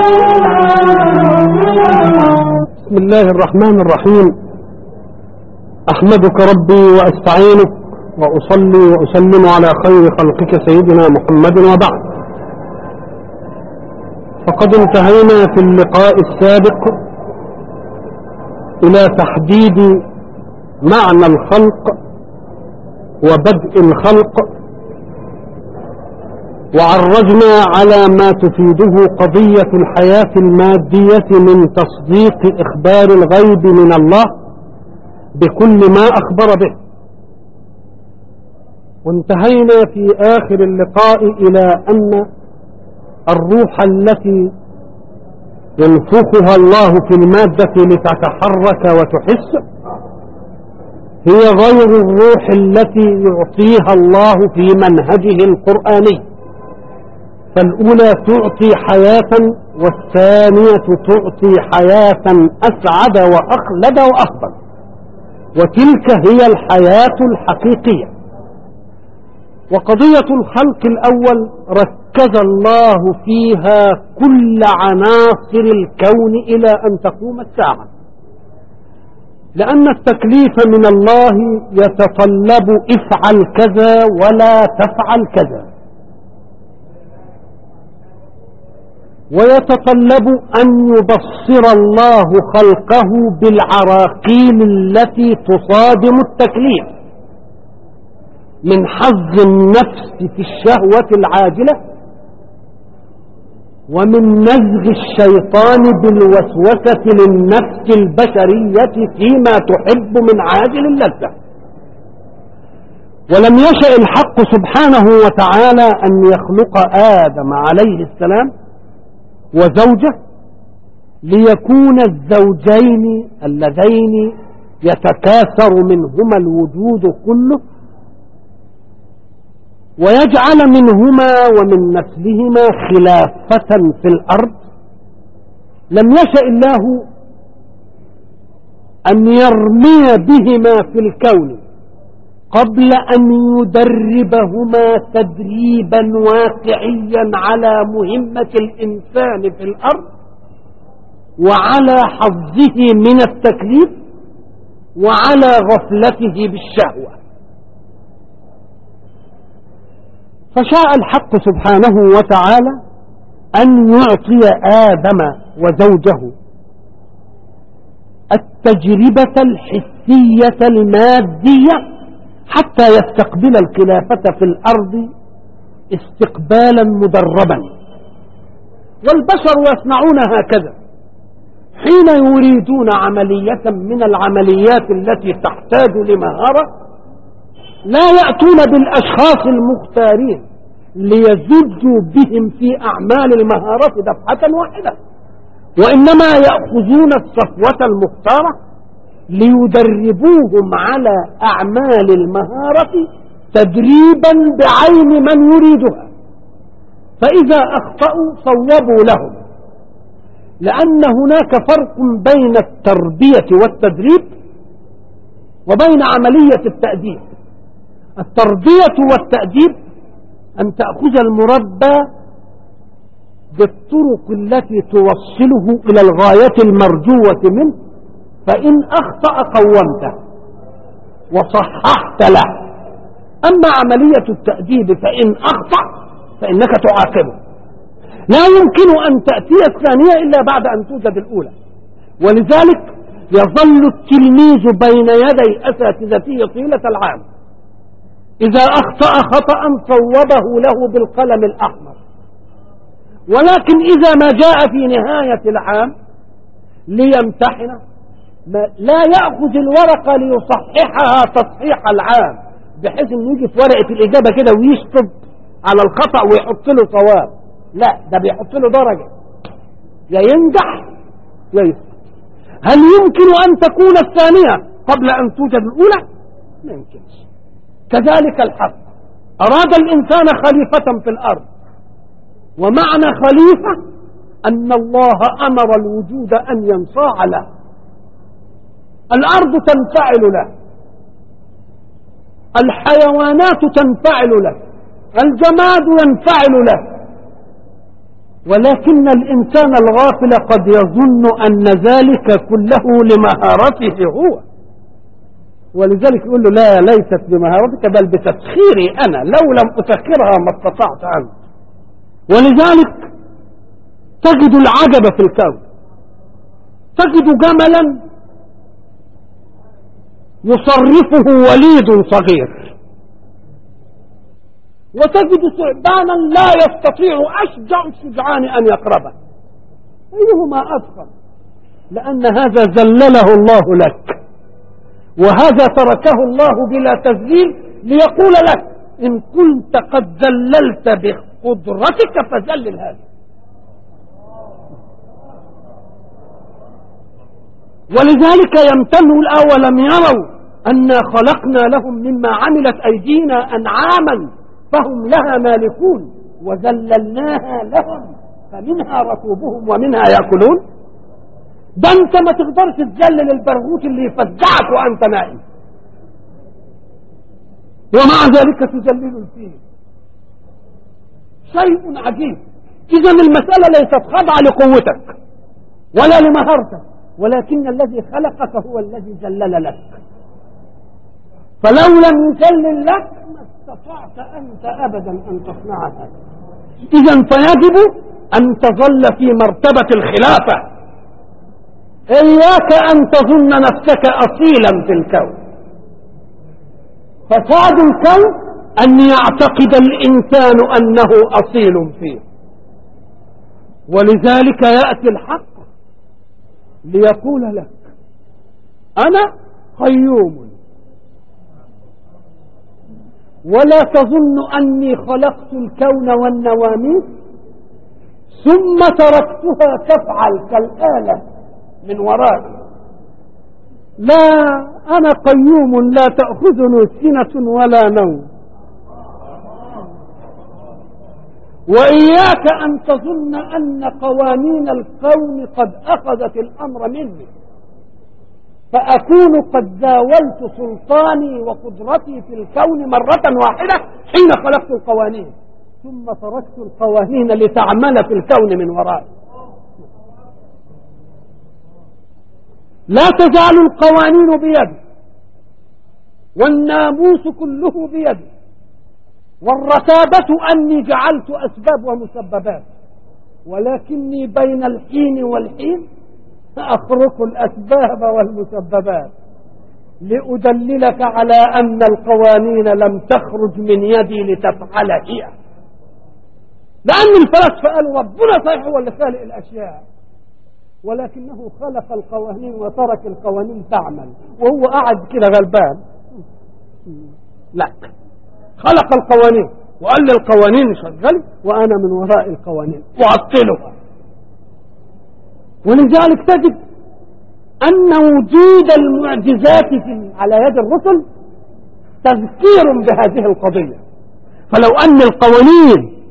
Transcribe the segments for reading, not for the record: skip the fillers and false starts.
بسم الله الرحمن الرحيم. أحمدك ربي وأستعينك وأصلي وأسلم على خير خلقك سيدنا محمد، وبعد، فقد انتهينا في اللقاء السابق إلى تحديد معنى الخلق وبدء الخلق، وعرجنا على ما تفيده قضية الحياة المادية من تصديق إخبار الغيب من الله بكل ما أخبر به، وانتهينا في آخر اللقاء إلى أن الروح التي ينفخها الله في المادة لتتحرك وتحس هي غير الروح التي يعطيها الله في منهجه القرآني، فالأولى تعطي حياة والثانية تعطي حياة أسعد وأخلد وأفضل، وتلك هي الحياة الحقيقية. وقضية الخلق الأول ركز الله فيها كل عناصر الكون إلى أن تقوم الساعة، لأن التكليف من الله يتطلب افعل كذا ولا تفعل كذا، ويتطلب أن يبصر الله خلقه بالعراقيل التي تصادم التكليف من حظ النفس في الشهوة العاجلة، ومن نزغ الشيطان بالوسوسة للنفس البشرية فيما تحب من عاجل اللذة. ولم يشأ الحق سبحانه وتعالى أن يخلق آدم عليه السلام وزوجه ليكون الزوجين اللذين يتكاثر منهما الوجود كله، ويجعل منهما ومن نسلهما خلافة في الأرض. لم يشأ الله أن يرمي بهما في الكون قبل أن يدربهما تدريبا واقعيا على مهمة الإنسان في الأرض وعلى حظه من التكليف وعلى غفلته بالشهوة. فشاء الحق سبحانه وتعالى أن يعطي آدم وزوجه التجربة الحسية المادية حتى يستقبل الخلافة في الأرض استقبالا مدربا. والبشر يصنعون هكذا حين يريدون عملية من العمليات التي تحتاج لمهارة، لا يأتون بالأشخاص المختارين ليزجوا بهم في أعمال المهارة دفعة واحدة، وإنما يأخذون الصفوة المختارة ليدربوهم على أعمال المهارة تدريبا بعين من يريدها، فإذا أخطأوا صوبوا لهم، لأن هناك فرق بين التربية والتدريب وبين عملية التأديب. التربية والتأديب أن تأخذ المربى بالطرق التي توصله إلى الغاية المرجوة منه، فإن أخطأ قومته وصححت له. أما عملية التأديب فإن أخطأ فإنك تعاقبه، لا يمكن أن تأتي الثانية إلا بعد أن توجد الأولى. ولذلك يظل التلميذ بين يدي أساتذته طيلة العام، إذا أخطأ خطأ صوبه له بالقلم الأحمر، ولكن إذا ما جاء في نهاية العام ليمتحن لا يأخذ الورقة ليصححها تصحيح العام، بحيث أنه يجي في ورقة الإجابة كده ويشطب على الخطأ ويحط له صواب، لا، ده بيحط له درجة، يا ينجح يا يسقط. هل يمكن أن تكون الثانية قبل أن توجد الأولى؟ ما يمكنش. كذلك الحق، أراد الإنسان خليفة في الأرض، ومعنى خليفة أن الله أمر الوجود أن ينصاع له. الأرض تنفعل له، الحيوانات تنفعل له، الجماد ينفعل له، ولكن الإنسان الغافل قد يظن أن ذلك كله لمهارته هو، ولذلك يقول له لا، ليست بمهارتك بل بتسخيري أنا، لو لم أسخرها ما استطعت أنت. ولذلك تجد العجب في الكون، تجد جملا يصرفه وليد صغير، وتجد ثعبانا لا يستطيع أشجع الشجعان أن يقربه، أيهما أفضل؟ لأن هذا ذلله الله لك، وهذا تركه الله بلا تذليل ليقول لك إن كنت قد ذللت بقدرتك فذلل هذا. ولذلك يمتنوا الأول لم يروا أنا خلقنا لهم مما عملت أيدينا أنعاما فهم لها مالكون وذللناها لهم فمنها ركوبهم ومنها يأكلون. ده انت ما تقدرش تذلل البرغوث اللي يفزعك وانت نائم، ومع ذلك تذلل الفيل. شيء عجيب. اذا المسألة ليست خاضعة لقوتك ولا لمهارتك، ولكن الذي خلقك هو الذي ذلل لك، فلو لم يذلل لك ما استطعت انت ابدا ان تصنع هذا. اذا فيجب ان تظل في مرتبة الخلافة، إياك أن تظن نفسك أصيلا في الكون. فساد الكون أن يعتقد الإنسان أنه أصيل فيه، ولذلك يأتي الحق ليقول لك أنا قيوم، ولا تظن أني خلقت الكون والنواميس ثم تركتها تفعل كالآلة من ورائي. لا، أنا قيوم لا تأخذني سنة ولا نوم. وإياك أن تظن أن قوانين الكون قد أخذت الأمر مني فأكون قد زاولت سلطاني وقدرتي في الكون مرة واحدة حين خلقت القوانين ثم تركت القوانين لتعمل في الكون من ورائي. لا تزال القوانين بيدي والناموس كله بيدي، والرتابة أني جعلت أسباب ومسببات، ولكني بين الحين والحين أخرق الأسباب والمسببات لأدللك على أن القوانين لم تخرج من يدي لتفعل هي، لأن الفلاسفة قالوا ربنا صحيح هو اللي خالق الأشياء، ولكنه خلق القوانين وترك القوانين تعمل وهو قاعد كده غلبان. لا، خلق القوانين وقال للقوانين شغلي وأنا من وراء القوانين وأعطلها. ولذلك تجد أن وجود المعجزات على يد الرسل تذكير بهذه القضية. فلو أن القوانين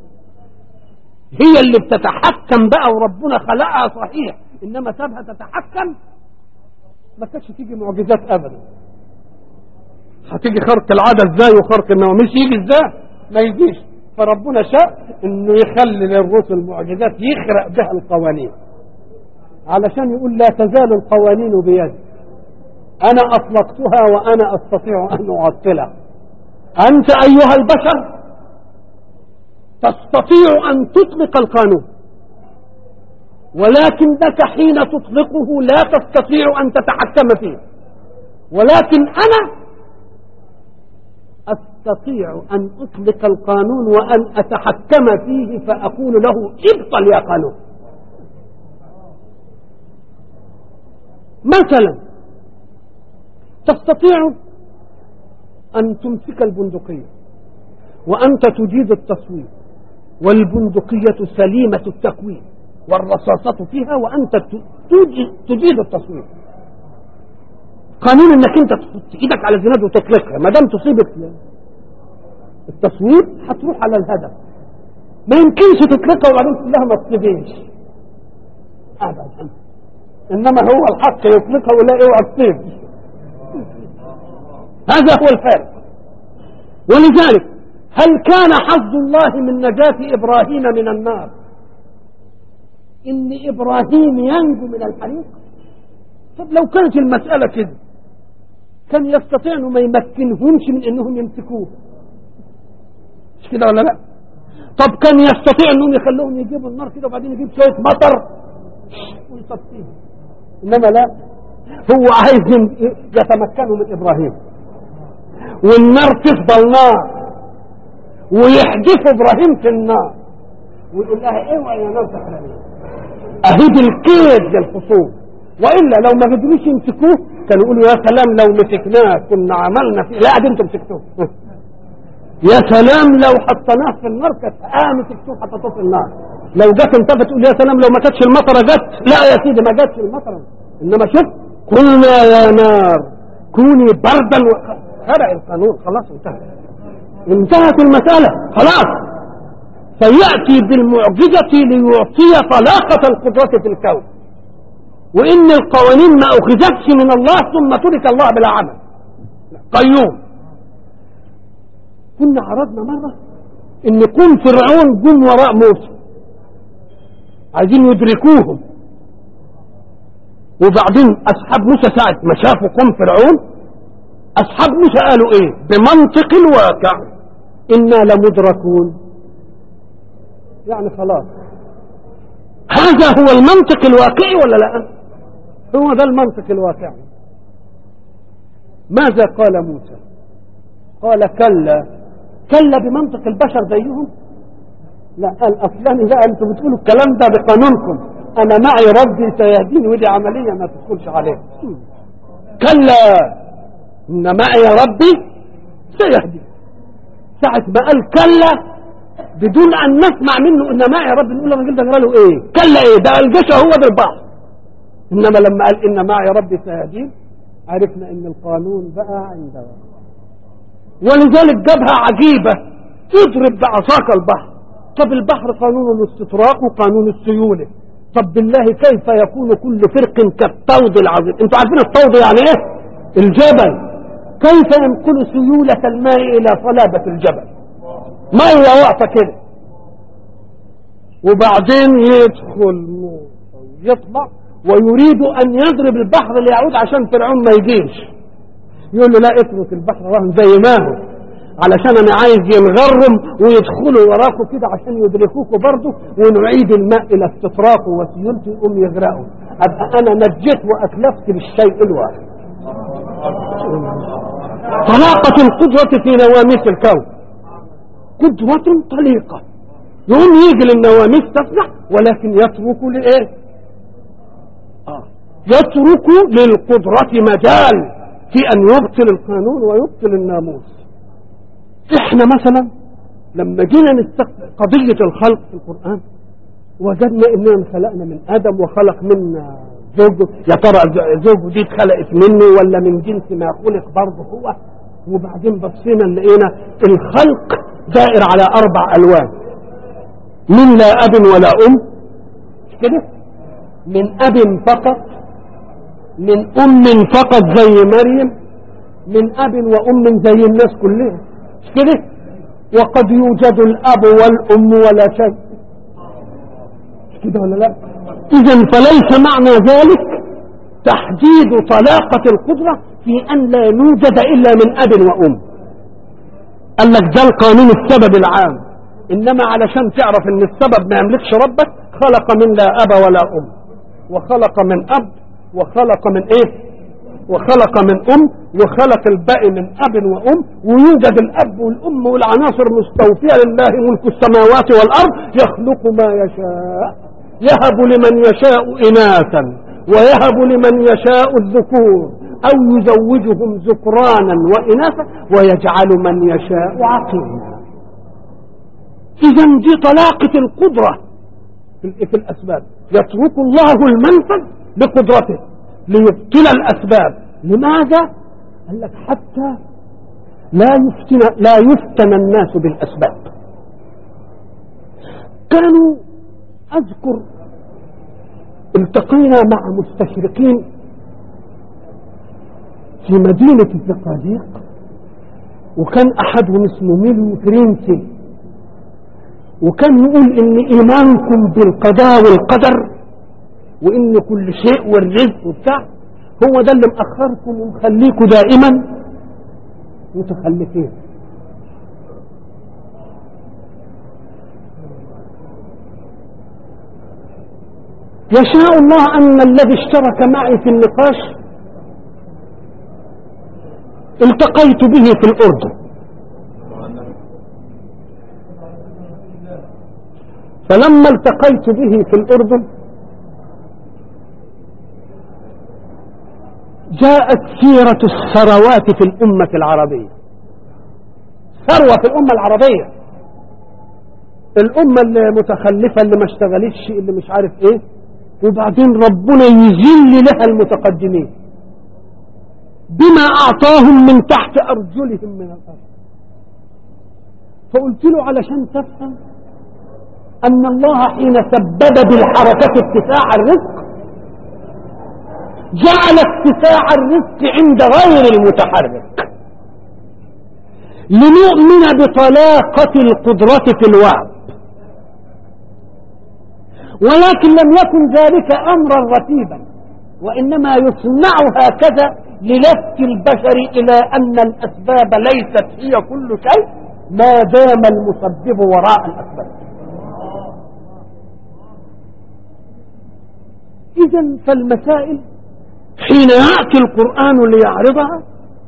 هي اللي بتتحكم بقى وربنا خلقها صحيح إنما سابها تتحكم ما كانش تيجي معجزات أبدا. هتيجي خرق العادة ازاي وخرق النواميس يجي ازاي؟ ما يجيش. فربنا شاء انه يخلي للرسل معجزات يخرق بها القوانين علشان يقول لا تزال القوانين بيدي، انا اطلقتها وانا استطيع ان اعطلها. انت ايها البشر تستطيع ان تطلق القانون، ولكنك حين تطلقه لا تستطيع ان تتحكم فيه، ولكن انا أستطيع أن أطلق القانون وأن أتحكم فيه فأقول له ابطل يا قانون. مثلا تستطيع أن تمسك البندقية وأنت تجيد التصوير والبندقية سليمة التكوين والرصاصة فيها وأنت تجيد التصوير. قانون انك انت تحط ايدك على الزناد وتطلقها، ما دام تصيب التصوير هتروح على الهدف. ما يمكنش تطلقها وبعدين تقول لها ما تصيبيش ابدا، انما هو الحق يطلقها ولا اوعى تصيب. هذا هو الفارق. ولذلك هل كان حظ الله من نجاة ابراهيم من النار ان ابراهيم ينجو من الحريق؟ طب لو كانت المسألة كده كان يستطيع انه ما يمكنهمش من انهم يمسكوه، مش كده ولا لا؟ طب كان يستطيع انهم يخلوهم يجيبوا النار كده وبعدين يجيب شوية مطر ويصفيه، انما لا، هو عايز يتمكنوا من ابراهيم والنار تفضل نار ويحدث ابراهيم في النار ويقول لها اوعى يا نار تحرقي. اهيد الكيد للخصوم، والا لو ما قدروش يمسكوه كانوا يقولوا يا سلام لو مسكناه كنا عملنا فيه، لا دي انتم مسكتوه. يا سلام لو حطيناه في النار كانت مسكتوه حطيتوه في النار. لو جت انتفت تقول يا سلام لو ما كانتش المطره جت، لا يا سيدي ما جاتش المطره، انما شوف قلنا يا نار كوني بردا فرع القانون، خلاص انتهت المسألة خلاص. فيأتي بالمعجزة ليعطي طلاقة القدرة في الكون، وإن القوانين ما أخذتش من الله ثم ترك الله بلا عمل قيوم. كنا عرضنا مرة إن قوم فرعون جم وراء موسى عايزين يدركوهم، وبعدين أصحاب موسى ساعة ما شافوا قوم فرعون أصحاب موسى قالوا إيه؟ بمنطق الواقع إنا لمدركون، يعني خلاص هذا هو المنطق الواقعي ولا لا؟ هو ده المنطق الواقعي. ماذا قال موسى؟ قال كلا بمنطق البشر زيهم؟ لا، قال أصلاني لا، أنتم بتقولوا الكلام ده بقانونكم، أنا معي ربي سيهديني ودي عملية ما تدخلش عليها. كلا إن معي ربي سيهديني. ساعة ما قال كلا بدون أن نسمع منه إن معي ربي نقول له الراجل ده قال له إيه؟ كلا إيه؟ ده الجشع هو ده البحر. إنما لما قال إن معي ربي سيهديني عرفنا إن القانون بقى عنده، ولذلك جابها عجيبة، اضرب بعصاك البحر. طب البحر قانون الاستطراق وقانون السيولة، طب بالله كيف يكون كل فرق كالطود العظيم؟ انتوا عارفين الطود يعني ايه؟ الجبل. كيف ينقل سيولة الماء الى صلابة الجبل؟ مية واقفة كده وبعدين يدخل ويطلع ويريد ان يضرب البحر ليعود عشان فرعون ما يجيش، يقول له لا اترك البحر رهن زي ما هو علشان انا عايز ينغرم ويدخلوا وراكوا كده عشان يدركوكوا برضه ونعيد الماء الى استطراقه وسيولته يقوم يغرقوا، ابقى انا نجيت واكلفت بالشيء الواحد. طلاقة القدرة في نواميس الكون قدرة طليقة، يقوم يجي للنواميس تصلح ولكن يترك لايه؟ يترك للقدرة مجال في ان يبطل القانون ويبطل الناموس. احنا مثلا لما جينا نستقبل قضية الخلق في القرآن وجدنا اننا خلقنا من ادم وخلق منا زوجه، يا ترى زوجه دي اتخلقت منه ولا من جنس ما خلق برضه هو؟ وبعدين بصينا لقينا الخلق دائر على 4 ألوان، من لا اب ولا ام، مش كده؟ من اب فقط، من ام فقط زي مريم، من اب وام زي الناس كلها، مش كده؟ وقد يوجد الاب والام ولا شيء، مش كده ولا لا؟ اذا فليس معنى ذلك تحديد طلاقة القدرة في ان لا يوجد الا من اب وام. قال لك ده القانون السبب العام، انما علشان تعرف ان السبب ما يملكش ربك خلق من لا اب ولا ام، وخلق من اب، وخلق من ايه؟ وخلق من ام، وخلق الباقي من اب وام، ويوجد الاب والام والعناصر مستوفية لله ملك السماوات والارض يخلق ما يشاء، يهب لمن يشاء اناثا ويهب لمن يشاء الذكور او يزوجهم ذكرانا واناثا ويجعل من يشاء عقيما. اذا دي طلاقة القدرة في الاسباب، يترك الله المنفذ بقدرته ليبطل الاسباب. لماذا؟ قال لك حتى لا يفتن الناس بالاسباب. كانوا اذكر التقينا مع مستشرقين في مدينة الزقازيق، وكان احدهم اسمه ميلو فرنسي، وكان يقول ان ايمانكم بالقضاء والقدر وإن كل شيء والرزق وبتاع، هو ده اللي مأخركم ومخليكم دائما متخلفين. يشاء الله أن الذي اشترك معي في النقاش التقيت به في الأردن، فلما التقيت به في الأردن جاءت سيرة الثروات في الأمة العربية. ثروة في الأمة العربية، الأمة اللي متخلفة اللي ما اشتغلتش اللي مش عارف ايه، وبعدين ربنا يذل لها المتقدمين بما أعطاهم من تحت أرجلهم من الأرض. فقلت له علشان تفهم أن الله حين سبب بالحركة اتساع الرزق جعل اتساع الرزق عند غير المتحرك لنؤمن بطلاقة القدرة في الوعد، ولكن لم يكن ذلك أمرا رتيبا، وإنما يصنع هكذا للفت البشر إلى أن الأسباب ليست هي كل شيء ما دام المسبب وراء الأسباب. إذن فالمسائل حين يأتي القرآن ليعرضها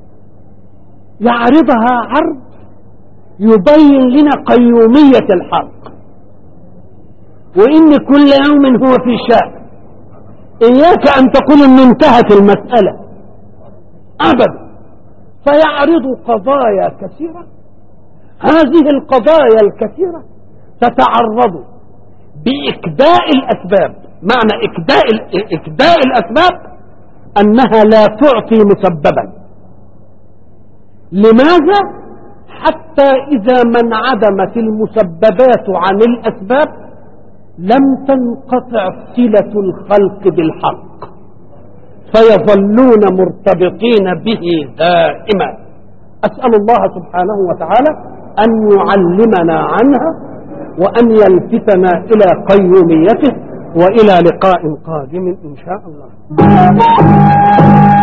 يعرضها عرض يبين لنا قيومية الحق، وإن كل يوم هو في شأن. إياك أن تقول إن انتهت المسألة أبدا، فيعرض قضايا كثيرة. هذه القضايا الكثيرة تتعرض بإكداء الأسباب. معنى إكداء الأسباب أنها لا تعطي مسببا. لماذا؟ حتى إذا ما انعدمت المسببات عن الأسباب لم تنقطع صلة الخلق بالحق، فيظلون مرتبطين به دائما. أسأل الله سبحانه وتعالى أن يعلمنا عنها وأن يلفتنا إلى قيوميته، وإلى لقاء قادم إن شاء الله.